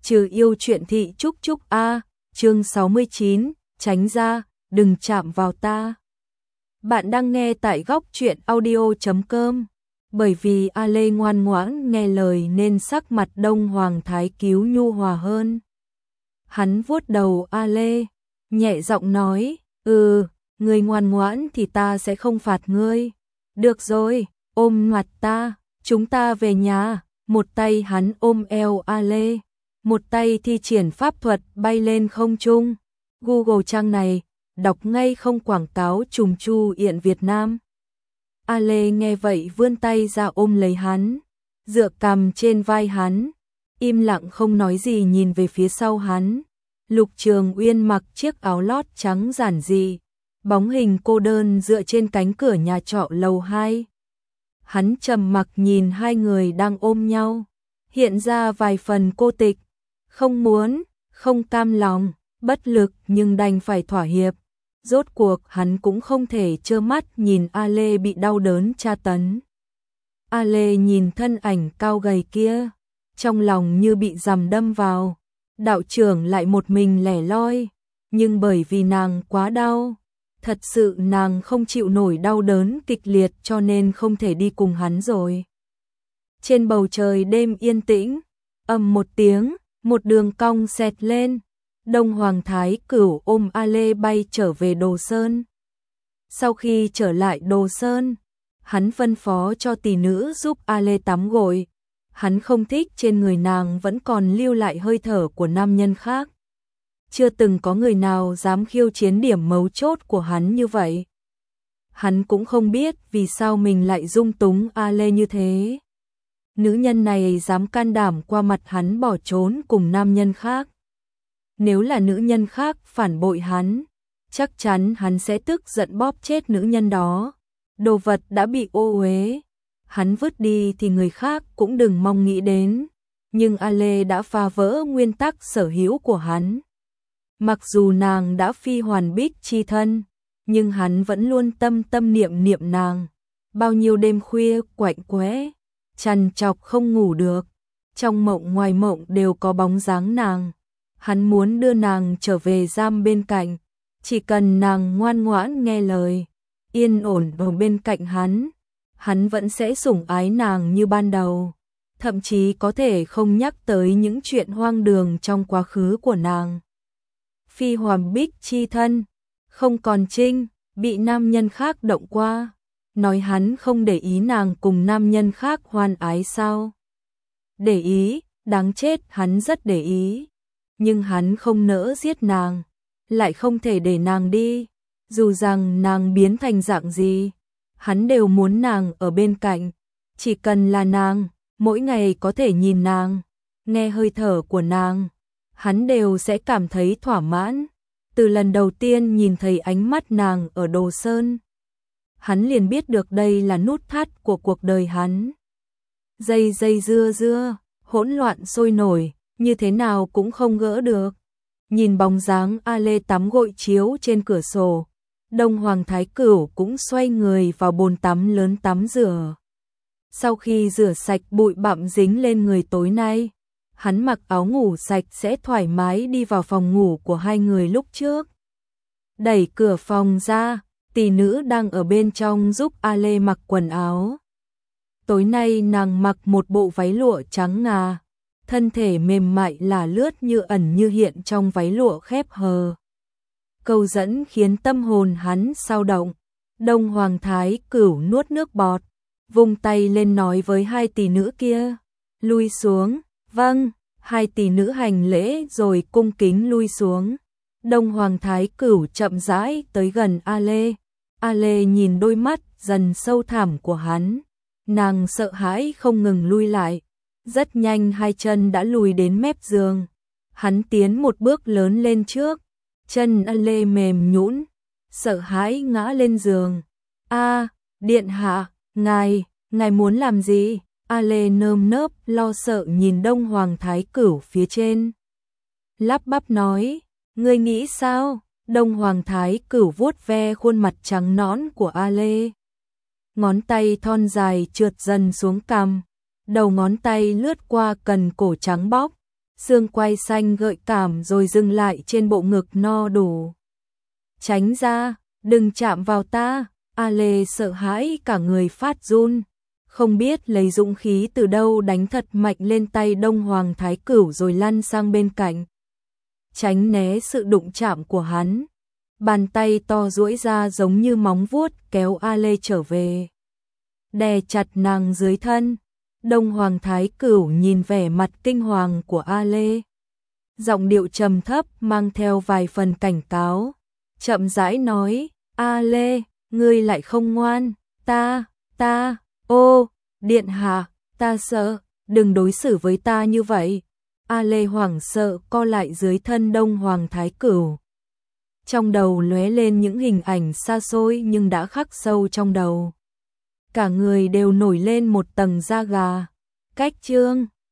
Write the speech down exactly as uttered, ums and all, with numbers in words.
trừ yêu chuyện thị Trúc Trúc a, chương sáu mươi chín, tránh ra, đừng chạm vào ta. Bạn đang nghe tại góc truyện audio chấm com. Bởi vì A Lê ngoan ngoãn nghe lời nên sắc mặt Đông Hoàng Thái Cứu nhu hòa hơn. Hắn vuốt đầu A Lê, nhẹ giọng nói, ừ, ngươi ngoan ngoãn thì ta sẽ không phạt ngươi. Được rồi, ôm mặt ta, chúng ta về nhà. Một tay hắn ôm eo A Lê, một tay thi triển pháp thuật bay lên không trung. Google trang này, đọc ngay không quảng cáo trùng chu yện Việt Nam. A Lê nghe vậy vươn tay ra ôm lấy hắn, dựa cằm trên vai hắn, im lặng không nói gì nhìn về phía sau hắn. Lục Trường Uyên mặc chiếc áo lót trắng giản dị, bóng hình cô đơn dựa trên cánh cửa nhà trọ lầu hai. Hắn trầm mặc nhìn hai người đang ôm nhau, hiện ra vài phần cô tịch, không muốn, không cam lòng, bất lực nhưng đành phải thỏa hiệp. Rốt cuộc hắn cũng không thể trơ mắt nhìn A Lê bị đau đớn tra tấn. A Lê nhìn thân ảnh cao gầy kia, trong lòng như bị rằm đâm vào. Đạo trưởng lại một mình lẻ loi, nhưng bởi vì nàng quá đau, thật sự nàng không chịu nổi đau đớn kịch liệt cho nên không thể đi cùng hắn rồi. Trên bầu trời đêm yên tĩnh, ầm một tiếng, một đường cong xẹt lên. Đông Hoàng Thái Cửu ôm A Lê bay trở về Đồ Sơn. Sau khi trở lại Đồ Sơn, hắn phân phó cho tỷ nữ giúp A Lê tắm gội. Hắn không thích trên người nàng vẫn còn lưu lại hơi thở của nam nhân khác. Chưa từng có người nào dám khiêu chiến điểm mấu chốt của hắn như vậy. Hắn cũng không biết vì sao mình lại dung túng A Lê như thế. Nữ nhân này dám can đảm qua mặt hắn bỏ trốn cùng nam nhân khác. Nếu là nữ nhân khác phản bội hắn, chắc chắn hắn sẽ tức giận bóp chết nữ nhân đó. Đồ vật đã bị ô uế, hắn vứt đi thì người khác cũng đừng mong nghĩ đến. Nhưng A Lê đã phá vỡ nguyên tắc sở hữu của hắn. Mặc dù nàng đã phi hoàn bích chi thân, nhưng hắn vẫn luôn tâm tâm niệm niệm nàng. Bao nhiêu đêm khuya quạnh quẽ, trằn trọc không ngủ được, trong mộng ngoài mộng đều có bóng dáng nàng. Hắn muốn đưa nàng trở về giam bên cạnh, chỉ cần nàng ngoan ngoãn nghe lời, yên ổn ở bên cạnh hắn, hắn vẫn sẽ sủng ái nàng như ban đầu, thậm chí có thể không nhắc tới những chuyện hoang đường trong quá khứ của nàng. Phi hoàn bích chi thân, không còn trinh, bị nam nhân khác động qua, nói hắn không để ý nàng cùng nam nhân khác hoan ái sao? Để ý, đáng chết, hắn rất để ý. Nhưng hắn không nỡ giết nàng, lại không thể để nàng đi, dù rằng nàng biến thành dạng gì, hắn đều muốn nàng ở bên cạnh, chỉ cần là nàng, mỗi ngày có thể nhìn nàng, nghe hơi thở của nàng, hắn đều sẽ cảm thấy thỏa mãn. Từ lần đầu tiên nhìn thấy ánh mắt nàng ở Đồ Sơn, hắn liền biết được đây là nút thắt của cuộc đời hắn. Dây dây dưa dưa, hỗn loạn sôi nổi, như thế nào cũng không gỡ được. Nhìn bóng dáng A Lê tắm gội chiếu trên cửa sổ, Đông Hoàng Thái Cửu cũng xoay người vào bồn tắm lớn tắm rửa. Sau khi rửa sạch bụi bặm dính lên người tối nay, hắn mặc áo ngủ sạch sẽ thoải mái đi vào phòng ngủ của hai người lúc trước. Đẩy cửa phòng ra, tỷ nữ đang ở bên trong giúp A Lê mặc quần áo. Tối nay nàng mặc một bộ váy lụa trắng ngà, thân thể mềm mại là lướt như ẩn như hiện trong váy lụa khép hờ. Câu dẫn khiến tâm hồn hắn sao động. Đông Hoàng Thái Cửu nuốt nước bọt, vung tay lên nói với hai tỷ nữ kia, lui xuống. Vâng, hai tỷ nữ hành lễ rồi cung kính lui xuống. Đông Hoàng Thái Cửu chậm rãi tới gần A Lê. A Lê nhìn đôi mắt dần sâu thẳm của hắn, nàng sợ hãi không ngừng lui lại. Rất nhanh hai chân đã lùi đến mép giường. Hắn tiến một bước lớn lên trước, chân A Lê mềm nhũn, sợ hãi ngã lên giường. A, điện hạ, ngài, ngài muốn làm gì? A Lê nơm nớp lo sợ nhìn Đông Hoàng Thái Cửu phía trên. Lắp bắp nói, ngươi nghĩ sao? Đông Hoàng Thái Cửu vuốt ve khuôn mặt trắng nõn của A Lê. Ngón tay thon dài trượt dần xuống cằm, đầu ngón tay lướt qua cần cổ trắng bóc, xương quai xanh gợi cảm rồi dừng lại trên bộ ngực no đủ. Tránh ra, đừng chạm vào ta. Ale sợ hãi cả người phát run, không biết lấy dũng khí từ đâu đánh thật mạnh lên tay Đông Hoàng Thái Cửu rồi lăn sang bên cạnh. Tránh né sự đụng chạm của hắn. Bàn tay to duỗi ra giống như móng vuốt kéo Ale trở về. Đè chặt nàng dưới thân. Đông Hoàng Thái Cửu nhìn vẻ mặt kinh hoàng của Ale. Giọng điệu trầm thấp mang theo vài phần cảnh cáo. Chậm rãi nói, Ale, ngươi lại không ngoan, ta, ta, ô, điện hạ, ta sợ, đừng đối xử với ta như vậy. Ale hoảng sợ co lại dưới thân Đông Hoàng Thái Cửu. Trong đầu lóe lên những hình ảnh xa xôi nhưng đã khắc sâu trong đầu. Cả người đều nổi lên một tầng da gà. Cách chương